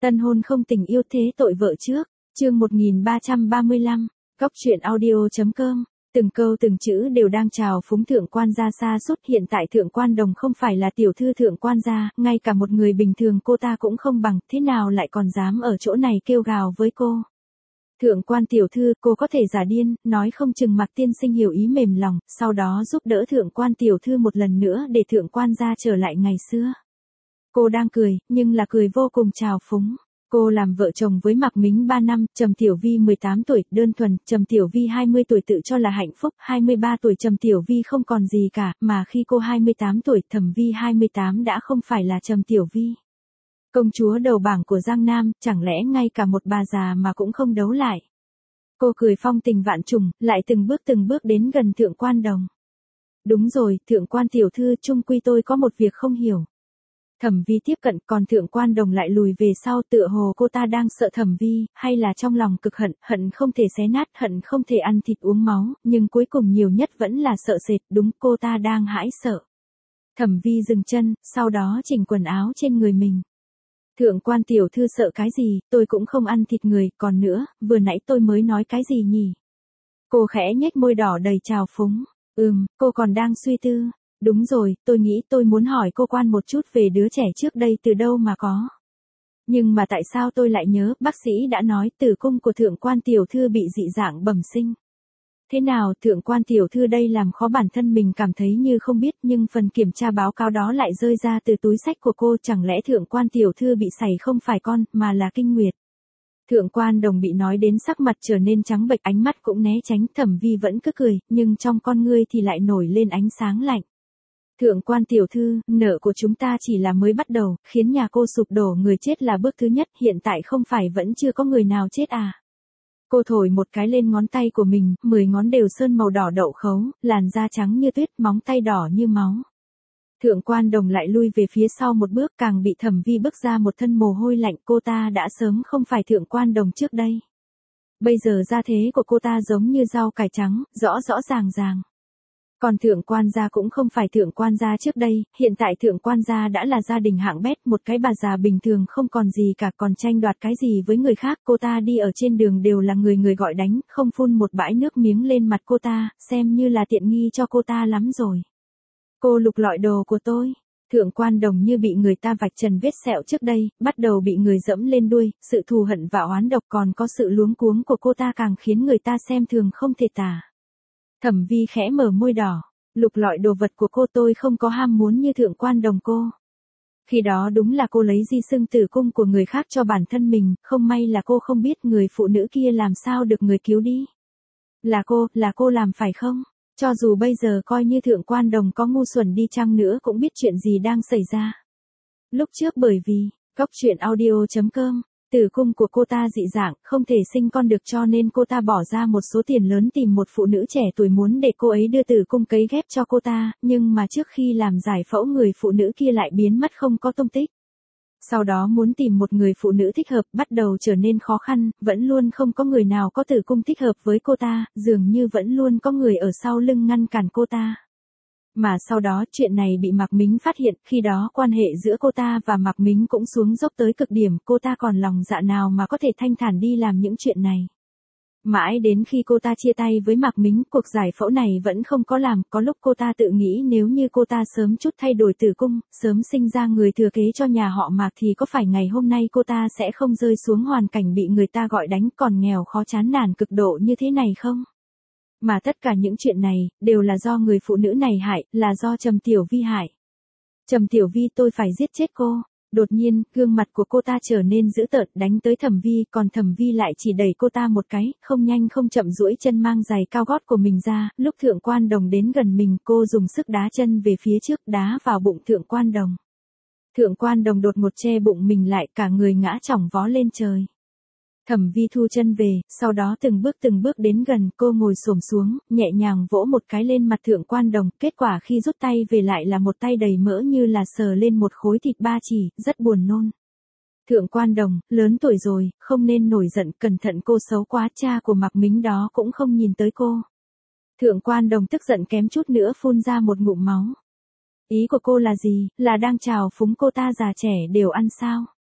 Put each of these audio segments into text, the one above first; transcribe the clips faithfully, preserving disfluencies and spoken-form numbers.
Tân hôn không tình yêu thế tội vợ trước, chương một nghìn ba trăm ba mươi lăm, Cóc truyện audio.com, từng câu từng chữ đều đang chào phúng thượng quan gia xa suốt. Hiện tại thượng quan đồng không phải là tiểu thư thượng quan gia, ngay cả một người bình thường cô ta cũng không bằng, thế nào lại còn dám ở chỗ này kêu gào với cô. Thượng quan tiểu thư, cô có thể giả điên, nói không chừng Mạc tiên sinh hiểu ý mềm lòng, sau đó giúp đỡ thượng quan tiểu thư một lần nữa để thượng quan gia trở lại ngày xưa. Cô đang cười, nhưng là cười vô cùng trào phúng. Cô làm vợ chồng với Mạc Mính ba năm, Trầm Tiểu Vi mười tám tuổi, đơn thuần, Trầm Tiểu Vi hai mươi tuổi tự cho là hạnh phúc, hai mươi ba tuổi Trầm Tiểu Vi không còn gì cả, mà khi cô hai mươi tám tuổi, Thẩm Vi hai mươi tám đã không phải là Trầm Tiểu Vi. Công chúa đầu bảng của Giang Nam, chẳng lẽ ngay cả một bà già mà cũng không đấu lại. Cô cười phong tình vạn trùng, lại từng bước từng bước đến gần thượng quan đồng. Đúng rồi, thượng quan tiểu thư, chung quy tôi có một việc không hiểu. Thẩm Vi tiếp cận, còn thượng quan đồng lại lùi về sau, tựa hồ cô ta đang sợ Thẩm Vi, hay là trong lòng cực hận, hận không thể xé nát, hận không thể ăn thịt uống máu, nhưng cuối cùng nhiều nhất vẫn là sợ sệt, đúng, cô ta đang hãi sợ. Thẩm Vi dừng chân, sau đó chỉnh quần áo trên người mình. Thượng quan tiểu thư sợ cái gì, tôi cũng không ăn thịt người, còn nữa, vừa nãy tôi mới nói cái gì nhỉ? Cô khẽ nhếch môi đỏ đầy trào phúng. Ừm, cô còn đang suy tư. Đúng rồi, tôi nghĩ tôi muốn hỏi cô quan một chút về đứa trẻ trước đây từ đâu mà có. Nhưng mà tại sao tôi lại nhớ, bác sĩ đã nói tử cung của thượng quan tiểu thư bị dị dạng bẩm sinh. Thế nào, thượng quan tiểu thư đây làm khó bản thân mình cảm thấy như không biết, nhưng phần kiểm tra báo cáo đó lại rơi ra từ túi sách của cô, chẳng lẽ thượng quan tiểu thư bị sảy không phải con, mà là kinh nguyệt. Thượng quan đồng bị nói đến sắc mặt trở nên trắng bệch, ánh mắt cũng né tránh. Thẩm Vi vẫn cứ cười, nhưng trong con ngươi thì lại nổi lên ánh sáng lạnh. Thượng quan tiểu thư, nợ của chúng ta chỉ là mới bắt đầu, khiến nhà cô sụp đổ, người chết là bước thứ nhất, hiện tại không phải vẫn chưa có người nào chết à. Cô thổi một cái lên ngón tay của mình, mười ngón đều sơn màu đỏ đậu khấu, làn da trắng như tuyết, móng tay đỏ như máu. Thượng quan đồng lại lui về phía sau một bước, càng bị Thẩm Vi bức ra một thân mồ hôi lạnh. Cô ta đã sớm không phải thượng quan đồng trước đây. Bây giờ da thế của cô ta giống như rau cải trắng, rõ rõ ràng ràng. Còn thượng quan gia cũng không phải thượng quan gia trước đây, hiện tại thượng quan gia đã là gia đình hạng bét, một cái bà già bình thường không còn gì cả, còn tranh đoạt cái gì với người khác. Cô ta đi ở trên đường đều là người người gọi đánh, không phun một bãi nước miếng lên mặt cô ta, xem như là tiện nghi cho cô ta lắm rồi. Cô lục lọi đồ của tôi. Thượng quan đồng như bị người ta vạch trần vết sẹo trước đây, bắt đầu bị người dẫm lên đuôi, sự thù hận và oán độc còn có sự luống cuống của cô ta càng khiến người ta xem thường không thể tả. Thẩm Vi khẽ mở môi đỏ, lục lọi đồ vật của cô, tôi không có ham muốn như thượng quan đồng cô. Khi đó đúng là cô lấy di xưng tử cung của người khác cho bản thân mình, không may là cô không biết người phụ nữ kia làm sao được người cứu đi. Là cô, là cô làm phải không? Cho dù bây giờ coi như thượng quan đồng có ngu xuẩn đi chăng nữa cũng biết chuyện gì đang xảy ra. Lúc trước bởi vì, Cóc truyện audio.com, tử cung của cô ta dị dạng, không thể sinh con được, cho nên cô ta bỏ ra một số tiền lớn tìm một phụ nữ trẻ tuổi muốn để cô ấy đưa tử cung cấy ghép cho cô ta, nhưng mà trước khi làm giải phẫu người phụ nữ kia lại biến mất không có tung tích. Sau đó muốn tìm một người phụ nữ thích hợp bắt đầu trở nên khó khăn, vẫn luôn không có người nào có tử cung thích hợp với cô ta, dường như vẫn luôn có người ở sau lưng ngăn cản cô ta. Mà sau đó chuyện này bị Mạc Mính phát hiện, khi đó quan hệ giữa cô ta và Mạc Mính cũng xuống dốc tới cực điểm, cô ta còn lòng dạ nào mà có thể thanh thản đi làm những chuyện này. Mãi đến khi cô ta chia tay với Mạc Mính, cuộc giải phẫu này vẫn không có làm, có lúc cô ta tự nghĩ nếu như cô ta sớm chút thay đổi tử cung, sớm sinh ra người thừa kế cho nhà họ Mạc thì có phải ngày hôm nay cô ta sẽ không rơi xuống hoàn cảnh bị người ta gọi đánh còn nghèo khó chán nản cực độ như thế này không? Mà tất cả những chuyện này, đều là do người phụ nữ này hại, là do Trầm Tiểu Vi hại. Trầm Tiểu Vi, tôi phải giết chết cô. Đột nhiên, gương mặt của cô ta trở nên dữ tợn, đánh tới Thẩm Vi, còn Thẩm Vi lại chỉ đẩy cô ta một cái, không nhanh không chậm duỗi chân mang giày cao gót của mình ra. Lúc thượng quan đồng đến gần mình, cô dùng sức đá chân về phía trước, đá vào bụng thượng quan đồng. Thượng quan đồng đột ngột che bụng mình lại, cả người ngã chỏng vó lên trời. Thẩm Vi thu chân về, sau đó từng bước từng bước đến gần, cô ngồi xổm xuống, nhẹ nhàng vỗ một cái lên mặt thượng quan đồng, kết quả khi rút tay về lại là một tay đầy mỡ như là sờ lên một khối thịt ba chỉ, rất buồn nôn. Thượng quan đồng, lớn tuổi rồi, không nên nổi giận, cẩn thận cô xấu quá, cha của Mạc Mính đó cũng không nhìn tới cô. Thượng quan đồng tức giận kém chút nữa phun ra một ngụm máu. Ý của cô là gì, là đang chào phúng cô ta già trẻ đều ăn sao?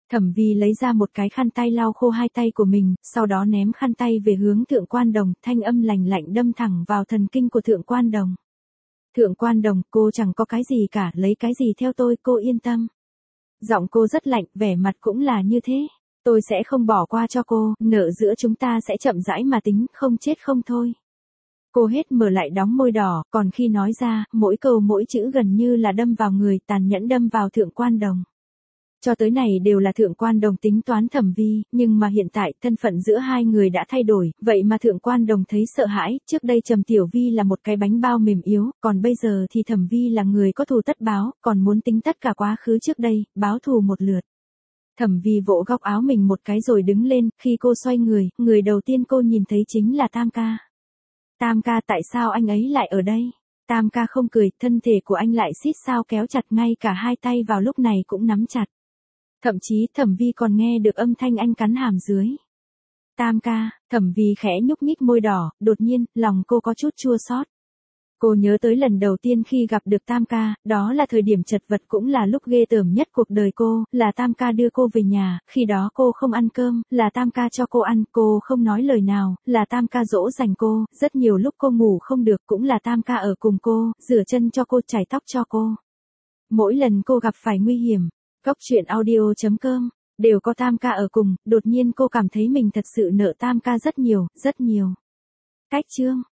Thẩm Vi lấy ra một cái khăn tay lau khô hai tay của mình, sau đó ném khăn tay về hướng Thượng Quan Đồng, thanh âm lạnh lạnh đâm thẳng vào thần kinh của Thượng Quan Đồng. Thượng Quan Đồng, cô chẳng có cái gì cả, lấy cái gì theo tôi, cô yên tâm. Giọng cô rất lạnh, vẻ mặt cũng là như thế. Tôi sẽ không bỏ qua cho cô, nợ giữa chúng ta sẽ chậm rãi mà tính, không chết không thôi. Cô hết mở lại đóng môi đỏ, còn khi nói ra, mỗi câu mỗi chữ gần như là đâm vào người, tàn nhẫn đâm vào Thượng Quan Đồng. Cho tới này đều là Thượng Quan Đồng tính toán Thẩm Vi, nhưng mà hiện tại thân phận giữa hai người đã thay đổi, vậy mà Thượng Quan Đồng thấy sợ hãi, trước đây Trầm Tiểu Vi là một cái bánh bao mềm yếu, còn bây giờ thì Thẩm Vi là người có thù tất báo, còn muốn tính tất cả quá khứ trước đây, báo thù một lượt. Thẩm Vi vỗ góc áo mình một cái rồi đứng lên, khi cô xoay người, người đầu tiên cô nhìn thấy chính là Tam ca. Tam ca, tại sao anh ấy lại ở đây? Tam ca không cười, thân thể của anh lại xít sao kéo chặt, ngay cả hai tay vào lúc này cũng nắm chặt. Thậm chí Thẩm Vi còn nghe được âm thanh anh cắn hàm dưới. Tam ca, Thẩm Vi khẽ nhúc nhích môi đỏ, đột nhiên, lòng cô có chút chua xót. Cô nhớ tới lần đầu tiên khi gặp được Tam ca, đó là thời điểm chật vật cũng là lúc ghê tởm nhất cuộc đời cô, là Tam ca đưa cô về nhà, khi đó cô không ăn cơm, là Tam ca cho cô ăn, cô không nói lời nào, là Tam ca dỗ dành cô, rất nhiều lúc cô ngủ không được cũng là Tam ca ở cùng cô, rửa chân cho cô, chải tóc cho cô. Mỗi lần cô gặp phải nguy hiểm, Cóc truyện audio chấm com, đều có Tam ca ở cùng, đột nhiên cô cảm thấy mình thật sự nợ Tam ca rất nhiều, rất nhiều. Cách chương